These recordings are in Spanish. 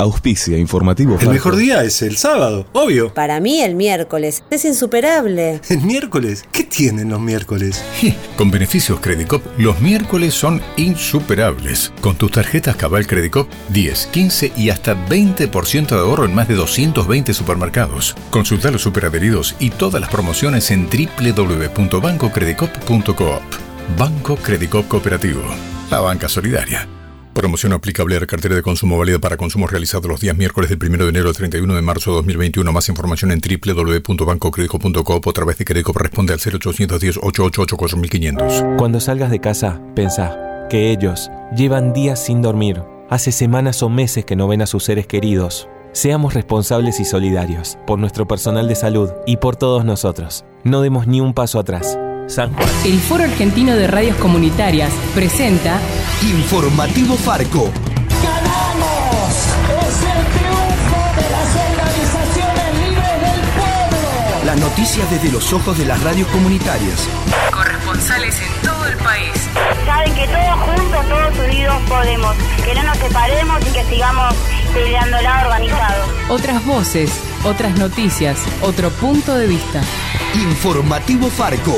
Auspicia Informativo Farco. El mejor día es el sábado, obvio. Para mí el miércoles es insuperable. ¿El miércoles? ¿Qué tienen los miércoles? Con beneficios Credicop, los miércoles son insuperables. Con tus tarjetas Cabal Credicop, 10, 15 y hasta 20% de ahorro en más de 220 supermercados. Consulta los superadheridos y todas las promociones en www.bancocredicop.coop. Banco Credicop Cooperativo. La banca solidaria. Promoción aplicable a la cartera de consumo válida para consumos realizados los días miércoles del 1 de enero al 31 de marzo de 2021. Más información en www.bancocredico.coop o a través de Credicop. Responde al 0810-888-4500. Cuando salgas de casa, pensá que ellos llevan días sin dormir. Hace semanas o meses que no ven a sus seres queridos. Seamos responsables y solidarios por nuestro personal de salud y por todos nosotros. No demos ni un paso atrás. San Juan. El Foro Argentino de Radios Comunitarias presenta Informativo Farco. ¡Ganamos! ¡Es el triunfo de las organizaciones libres del pueblo! Las noticias desde los ojos de las radios comunitarias. corresponsales en todo el país. Saben que todos juntos, todos unidos podemos. Que no nos separemos y que sigamos peleándola organizados. Otras voces, otras noticias, otro punto de vista. Informativo Farco.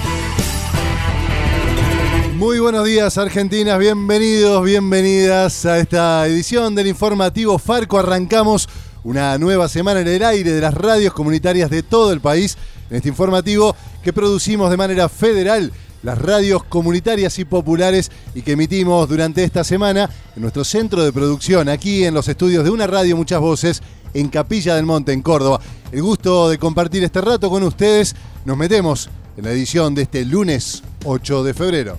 Muy buenos días, argentinas, bienvenidos, bienvenidas a esta edición del Informativo Farco. Arrancamos una nueva semana en el aire de las radios comunitarias de todo el país, en este informativo que producimos de manera federal, las radios comunitarias y populares, y que emitimos durante esta semana en nuestro centro de producción, aquí en los estudios de Una Radio Muchas Voces, en Capilla del Monte, en Córdoba. El gusto de compartir este rato con ustedes. Nos metemos en la edición de este lunes 8 de febrero.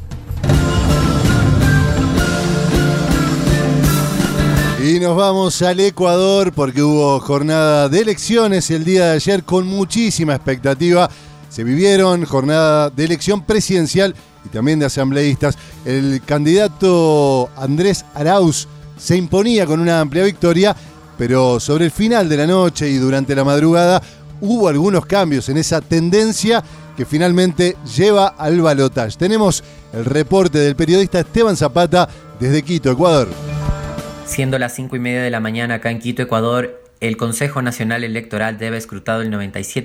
Y nos vamos al Ecuador porque hubo jornada de elecciones el día de ayer con muchísima expectativa. Se vivieron jornada de elección presidencial y también de asambleístas. El candidato Andrés Arauz se imponía con una amplia victoria, pero sobre el final de la noche y durante la madrugada hubo algunos cambios en esa tendencia que finalmente lleva al balotaje. Tenemos el reporte del periodista Esteban Zapata desde Quito, Ecuador. Siendo las 5:30 de la mañana acá en Quito, Ecuador, el Consejo Nacional Electoral debe escrutar el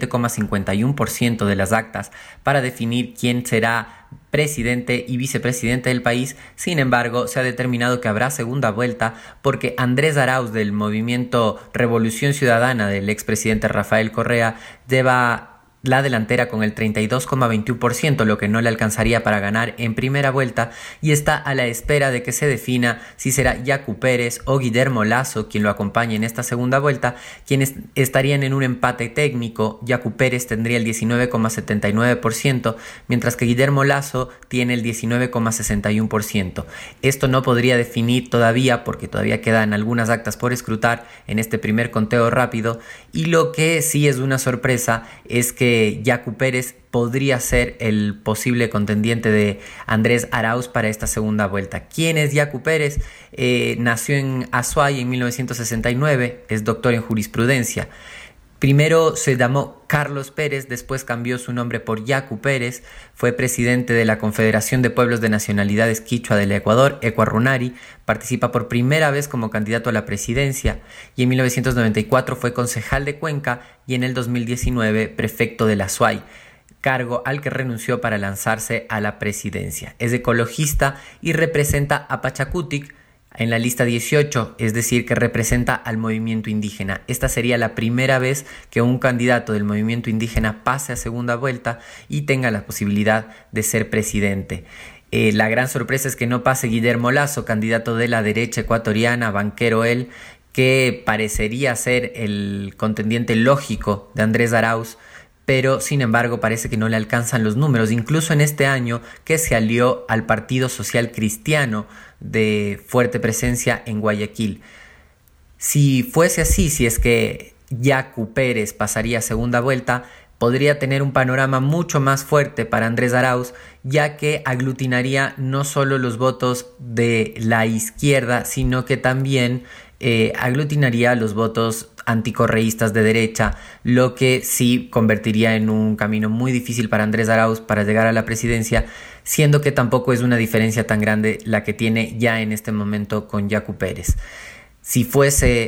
97,51% de las actas para definir quién será presidente y vicepresidente del país. Sin embargo, se ha determinado que habrá segunda vuelta porque Andrés Arauz, del movimiento Revolución Ciudadana del expresidente Rafael Correa, lleva la delantera con el 32,21%, lo que no le alcanzaría para ganar en primera vuelta, y está a la espera de que se defina si será Yacu Pérez o Guillermo Lasso quien lo acompañe en esta segunda vuelta, quienes estarían en un empate técnico. Yacu Pérez tendría el 19,79%, mientras que Guillermo Lasso tiene el 19,61%. Esto no podría definir todavía porque todavía quedan algunas actas por escrutar en este primer conteo rápido, y lo que sí es una sorpresa es que Yacu Pérez podría ser el posible contendiente de Andrés Arauz para esta segunda vuelta. ¿Quién es Yacu Pérez? Nació en Azuay en 1969, es doctor en jurisprudencia. Primero se llamó Carlos Pérez, después cambió su nombre por Yacu Pérez, fue presidente de la Confederación de Pueblos de Nacionalidades Quichua del Ecuador, Ecuarunari, participa por primera vez como candidato a la presidencia y en 1994 fue concejal de Cuenca y en el 2019 prefecto de la Azuay, cargo al que renunció para lanzarse a la presidencia. Es ecologista y representa a Pachacutic en la lista 18, es decir, que representa al movimiento indígena. Esta sería la primera vez que un candidato del movimiento indígena pase a segunda vuelta y tenga la posibilidad de ser presidente. La gran sorpresa es que no pase Guillermo Lasso, candidato de la derecha ecuatoriana, banquero él, que parecería ser el contendiente lógico de Andrés Arauz, pero sin embargo parece que no le alcanzan los números, incluso en este año que se alió al Partido Social Cristiano de fuerte presencia en Guayaquil. Si fuese así, si es que Yacu Pérez pasaría a segunda vuelta, podría tener un panorama mucho más fuerte para Andrés Arauz, ya que aglutinaría no solo los votos de la izquierda, sino que también aglutinaría los votos anticorreístas de derecha, lo que sí convertiría en un camino muy difícil para Andrés Arauz para llegar a la presidencia, siendo que tampoco es una diferencia tan grande la que tiene ya en este momento con Yacu Pérez. Si fuese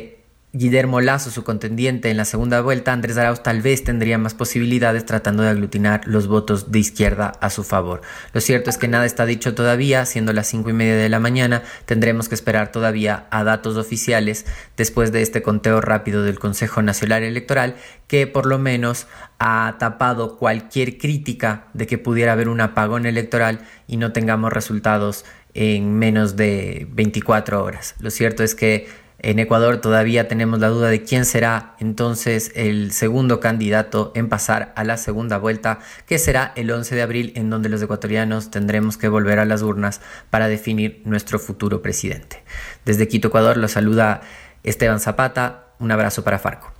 Guillermo Lasso, su contendiente en la segunda vuelta, Andrés Arauz tal vez tendría más posibilidades tratando de aglutinar los votos de izquierda a su favor. Lo cierto es que nada está dicho todavía, siendo las 5:30 de la mañana, tendremos que esperar todavía a datos oficiales después de este conteo rápido del Consejo Nacional Electoral, que por lo menos ha tapado cualquier crítica de que pudiera haber un apagón electoral y no tengamos resultados en menos de 24 horas. Lo cierto es que en Ecuador todavía tenemos la duda de quién será entonces el segundo candidato en pasar a la segunda vuelta, que será el 11 de abril, en donde los ecuatorianos tendremos que volver a las urnas para definir nuestro futuro presidente. Desde Quito, Ecuador, los saluda Esteban Zapata. Un abrazo para Farco.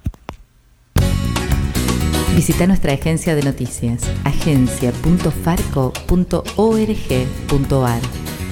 Visita nuestra agencia de noticias, agencia.farco.org.ar.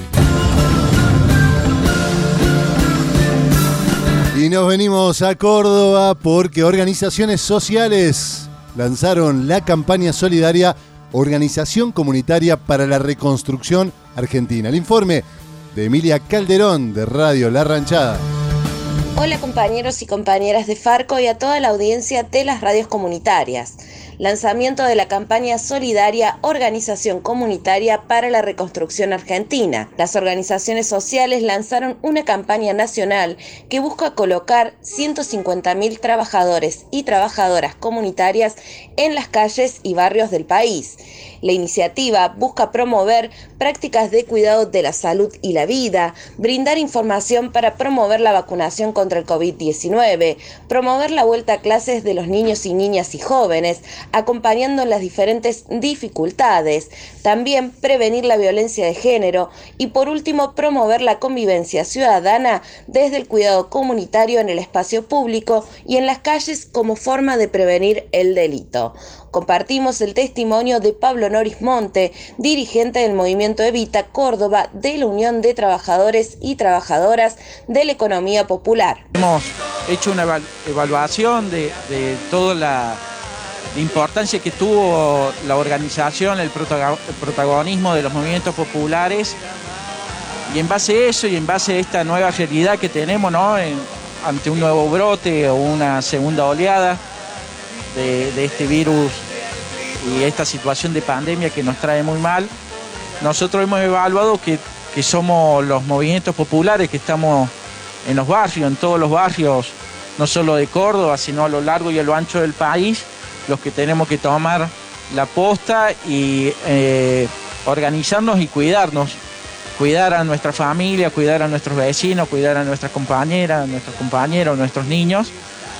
Y nos venimos a Córdoba porque organizaciones sociales lanzaron la campaña solidaria Organización Comunitaria para la Reconstrucción Argentina. El informe de Emilia Calderón de Radio La Ranchada. Hola compañeros y compañeras de Farco y a toda la audiencia de las radios comunitarias. Lanzamiento de la campaña solidaria Organización Comunitaria para la Reconstrucción Argentina. Las organizaciones sociales lanzaron una campaña nacional que busca colocar 150.000 trabajadores y trabajadoras comunitarias en las calles y barrios del país. La iniciativa busca promover prácticas de cuidado de la salud y la vida, brindar información para promover la vacunación contra el COVID-19, promover la vuelta a clases de los niños y niñas y jóvenes, acompañando las diferentes dificultades, también prevenir la violencia de género y por último promover la convivencia ciudadana desde el cuidado comunitario en el espacio público y en las calles como forma de prevenir el delito. Compartimos el testimonio de Pablo Noris Monte, dirigente del Movimiento Evita Córdoba de la Unión de Trabajadores y Trabajadoras de la Economía Popular. Hemos hecho una evaluación de toda la importancia que tuvo la organización, el protagonismo de los movimientos populares, y en base a eso y en base a esta nueva realidad que tenemos, ¿no?, ante un nuevo brote o una segunda oleada de este virus y esta situación de pandemia que nos trae muy mal, nosotros hemos evaluado que somos los movimientos populares que estamos en los barrios, en todos los barrios, no solo de Córdoba, sino a lo largo y a lo ancho del país, los que tenemos que tomar la posta y organizarnos y cuidarnos, cuidar a nuestra familia, cuidar a nuestros vecinos, cuidar a nuestras compañeras, a nuestros compañeros, a nuestros niños.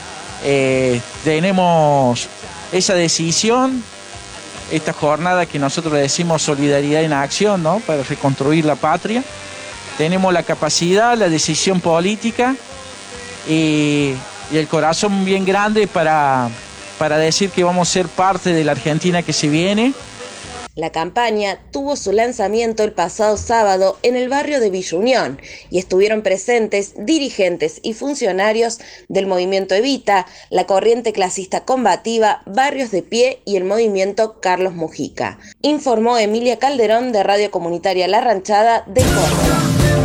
Tenemos esa decisión, esta jornada que nosotros le decimos solidaridad en acción, ¿no?, para reconstruir la patria. Tenemos la capacidad, la decisión política y el corazón bien grande para decir que vamos a ser parte de la Argentina que se viene. La campaña tuvo su lanzamiento el pasado sábado en el barrio de Villa Unión y estuvieron presentes dirigentes y funcionarios del Movimiento Evita, la Corriente Clasista Combativa, Barrios de Pie y el Movimiento Carlos Mujica. Informó Emilia Calderón de Radio Comunitaria La Ranchada de Córdoba.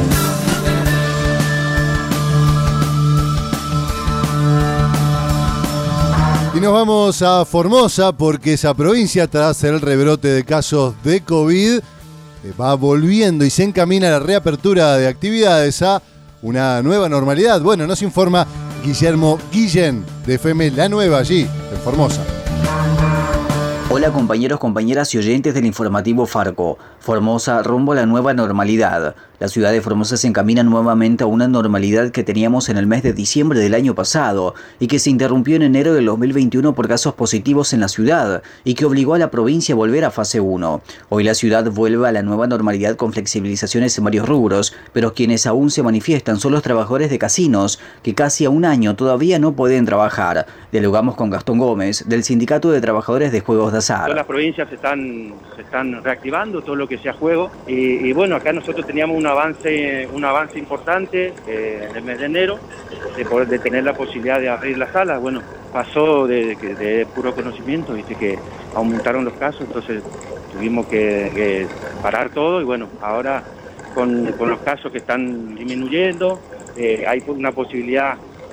Y nos vamos a Formosa porque esa provincia, tras el rebrote de casos de COVID, va volviendo y se encamina a la reapertura de actividades, a una nueva normalidad. Bueno, nos informa Guillermo Guillén de FM La Nueva allí, en Formosa. Hola compañeros, compañeras y oyentes del informativo Farco. Formosa rumbo a la nueva normalidad. La ciudad de Formosa se encamina nuevamente a una normalidad que teníamos en el mes de diciembre del año pasado y que se interrumpió en enero del 2021 por casos positivos en la ciudad y que obligó a la provincia a volver a fase 1. Hoy la ciudad vuelve a la nueva normalidad con flexibilizaciones en varios rubros, pero quienes aún se manifiestan son los trabajadores de casinos, que casi a un año todavía no pueden trabajar. Dialogamos con Gastón Gómez, del Sindicato de Trabajadores de Juegos de Azar. Todas las provincias se están reactivando, todo lo que sea juego, y bueno, acá nosotros teníamos un avance importante en el mes de enero, de tener la posibilidad de abrir las salas. Bueno, pasó de puro conocimiento, viste que aumentaron los casos, entonces tuvimos que parar todo, y bueno, ahora con los casos que están disminuyendo, hay una posibilidad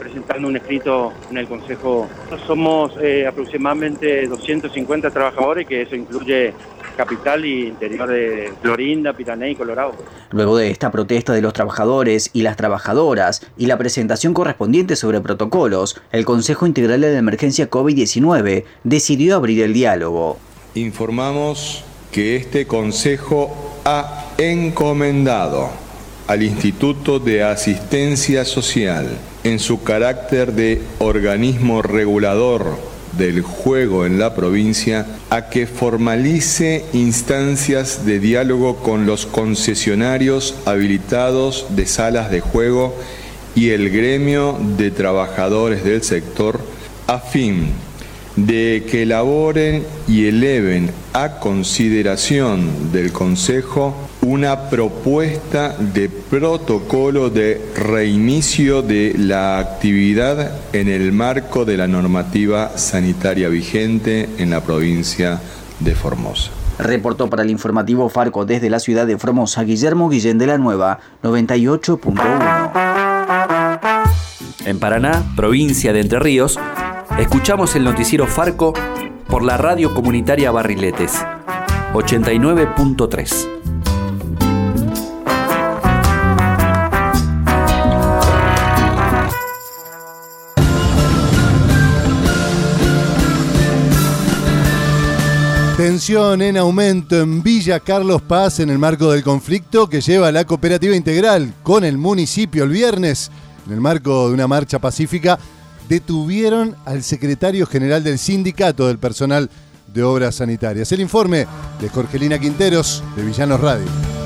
presentando un escrito en el Consejo. Somos aproximadamente 250 trabajadores, que eso incluye capital y interior de Florinda, Pirané y Colorado. Luego de esta protesta de los trabajadores y las trabajadoras y la presentación correspondiente sobre protocolos, el Consejo Integral de la Emergencia COVID-19 decidió abrir el diálogo. Informamos que este Consejo ha encomendado al Instituto de Asistencia Social, en su carácter de organismo regulador del juego en la provincia, a que formalice instancias de diálogo con los concesionarios habilitados de salas de juego y el gremio de trabajadores del sector, a fin de que elaboren y eleven a consideración del Consejo una propuesta de protocolo de reinicio de la actividad en el marco de la normativa sanitaria vigente en la provincia de Formosa. Reportó para el informativo Farco desde la ciudad de Formosa Guillermo Guillén de la Nueva, 98.1. En Paraná, provincia de Entre Ríos, escuchamos el noticiero Farco por la radio comunitaria Barriletes, 89.3. Tensión en aumento en Villa Carlos Paz en el marco del conflicto que lleva la cooperativa integral con el municipio el viernes. En el marco de una marcha pacífica, detuvieron al secretario general del sindicato del personal de obras sanitarias. El informe de Jorgelina Quinteros de Villanos Radio.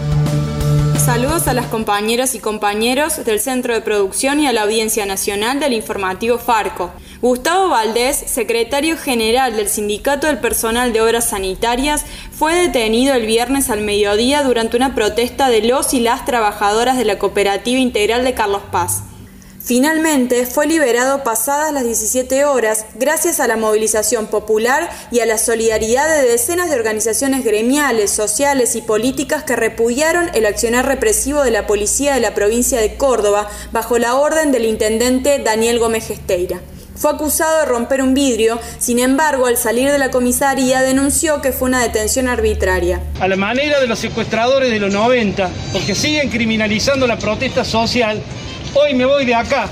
Saludos a las compañeras y compañeros del Centro de Producción y a la Audiencia Nacional del informativo Farco. Gustavo Valdés, secretario general del Sindicato del Personal de Obras Sanitarias, fue detenido el viernes al mediodía durante una protesta de los y las trabajadoras de la Cooperativa Integral de Carlos Paz. Finalmente, fue liberado pasadas las 17 horas gracias a la movilización popular y a la solidaridad de decenas de organizaciones gremiales, sociales y políticas que repudiaron el accionar represivo de la policía de la provincia de Córdoba bajo la orden del intendente Daniel Gómez Gesteira. Fue acusado de romper un vidrio, sin embargo, al salir de la comisaría denunció que fue una detención arbitraria. A la manera de los secuestradores de los 90, porque siguen criminalizando la protesta social, hoy me voy de acá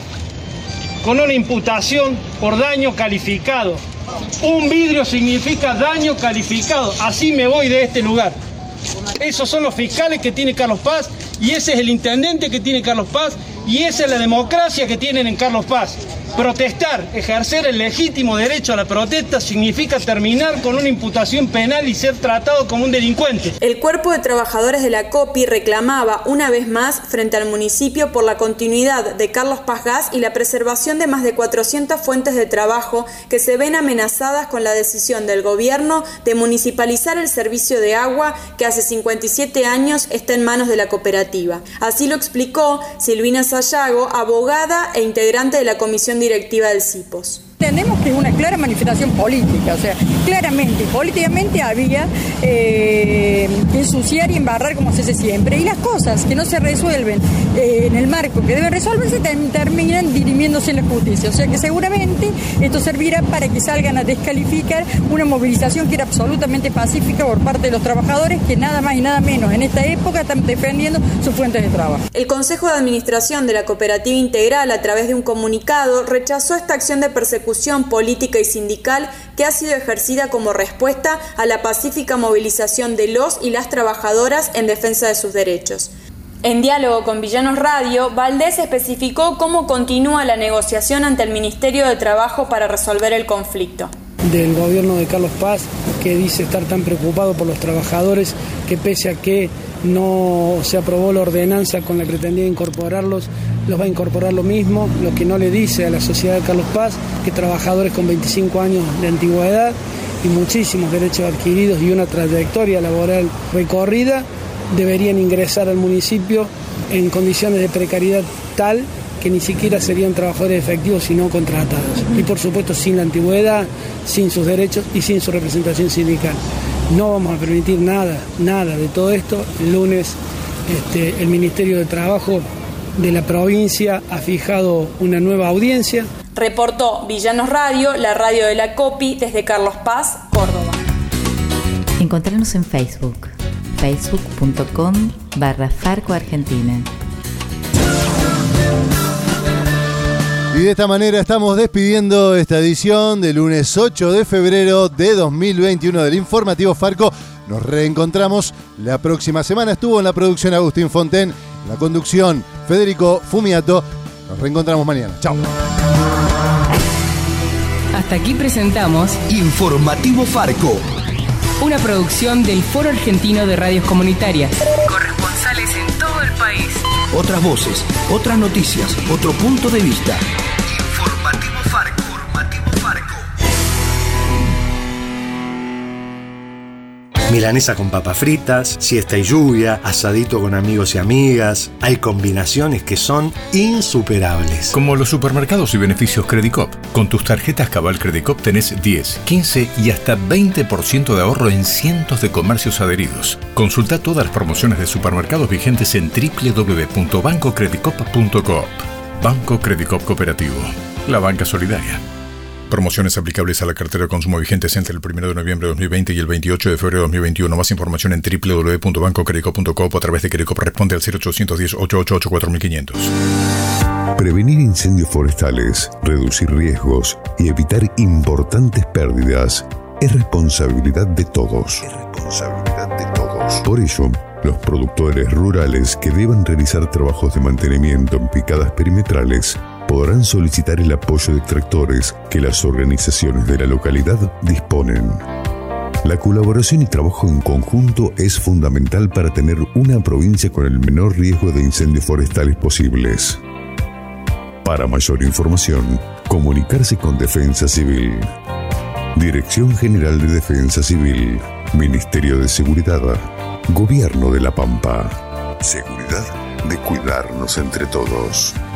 con una imputación por daño calificado. Un vidrio significa daño calificado, así me voy de este lugar. Esos son los fiscales que tiene Carlos Paz y ese es el intendente que tiene Carlos Paz y esa es la democracia que tienen en Carlos Paz. Protestar, ejercer el legítimo derecho a la protesta significa terminar con una imputación penal y ser tratado como un delincuente. El cuerpo de trabajadores de la COPI reclamaba una vez más frente al municipio por la continuidad de Carlos Paz Gas y la preservación de más de 400 fuentes de trabajo que se ven amenazadas con la decisión del gobierno de municipalizar el servicio de agua que hace 57 años está en manos de la cooperativa. Así lo explicó Silvina Sayago, abogada e integrante de la comisión directiva del CIPOS. Entendemos que es una clara manifestación política, o sea, claramente, políticamente había que ensuciar y embarrar como se hace siempre, y las cosas que no se resuelven en el marco que deben resolverse terminan dirimiéndose en la justicia, o sea que seguramente esto servirá para que salgan a descalificar una movilización que era absolutamente pacífica por parte de los trabajadores que nada más y nada menos en esta época están defendiendo sus fuentes de trabajo. El Consejo de Administración de la Cooperativa Integral, a través de un comunicado, rechazó esta acción de persecución política y sindical que ha sido ejercida como respuesta a la pacífica movilización de los y las trabajadoras en defensa de sus derechos. En diálogo con Villanos Radio, Valdés especificó cómo continúa la negociación ante el Ministerio de Trabajo para resolver el conflicto. Del gobierno de Carlos Paz, que dice estar tan preocupado por los trabajadores que pese a que no se aprobó la ordenanza con la que pretendía incorporarlos, los va a incorporar lo mismo, lo que no le dice a la sociedad de Carlos Paz, que trabajadores con 25 años de antigüedad y muchísimos derechos adquiridos y una trayectoria laboral recorrida, deberían ingresar al municipio en condiciones de precariedad tal que ni siquiera serían trabajadores efectivos sino contratados. Y por supuesto sin la antigüedad, sin sus derechos y sin su representación sindical. No vamos a permitir nada de todo esto. El lunes el Ministerio de Trabajo de la provincia ha fijado una nueva audiencia. Reportó Villanos Radio, la radio de la COPI, desde Carlos Paz, Córdoba. Encontrarnos en Facebook, facebook.com/Farco Argentina. Y de esta manera estamos despidiendo esta edición del lunes 8 de febrero de 2021 del Informativo Farco. Nos reencontramos la próxima semana. Estuvo en la producción Agustín Fonten, en la conducción Federico Fumiato. Nos reencontramos mañana. Chao. Hasta aquí presentamos Informativo Farco, una producción del Foro Argentino de Radios Comunitarias. Corresponsales en todo el país. otras voces, otras noticias, otro punto de vista. Informativo Farco. Milanesa con papas fritas, siesta y lluvia, asadito con amigos y amigas. Hay combinaciones que son insuperables. Como los supermercados y beneficios Credicop. Con tus tarjetas Cabal Credicop tenés 10, 15 y hasta 20% de ahorro en cientos de comercios adheridos. Consulta todas las promociones de supermercados vigentes en www.bancocredicop.coop. Banco Credicop Cooperativo. La banca solidaria. Promociones aplicables a la cartera de consumo vigentes entre el 1 de noviembre de 2020 y el 28 de febrero de 2021. Más información en www.bancocredicop.coop o a través de Credicop. Responde al 0810-888-4500. Prevenir incendios forestales, reducir riesgos y evitar importantes pérdidas es responsabilidad de todos. Por ello, los productores rurales que deban realizar trabajos de mantenimiento en picadas perimetrales podrán solicitar el apoyo de tractores que las organizaciones de la localidad disponen. La colaboración y trabajo en conjunto es fundamental para tener una provincia con el menor riesgo de incendios forestales posibles. Para mayor información, comunicarse con Defensa Civil. Dirección General de Defensa Civil, Ministerio de Seguridad, Gobierno de La Pampa. Seguridad de cuidarnos entre todos.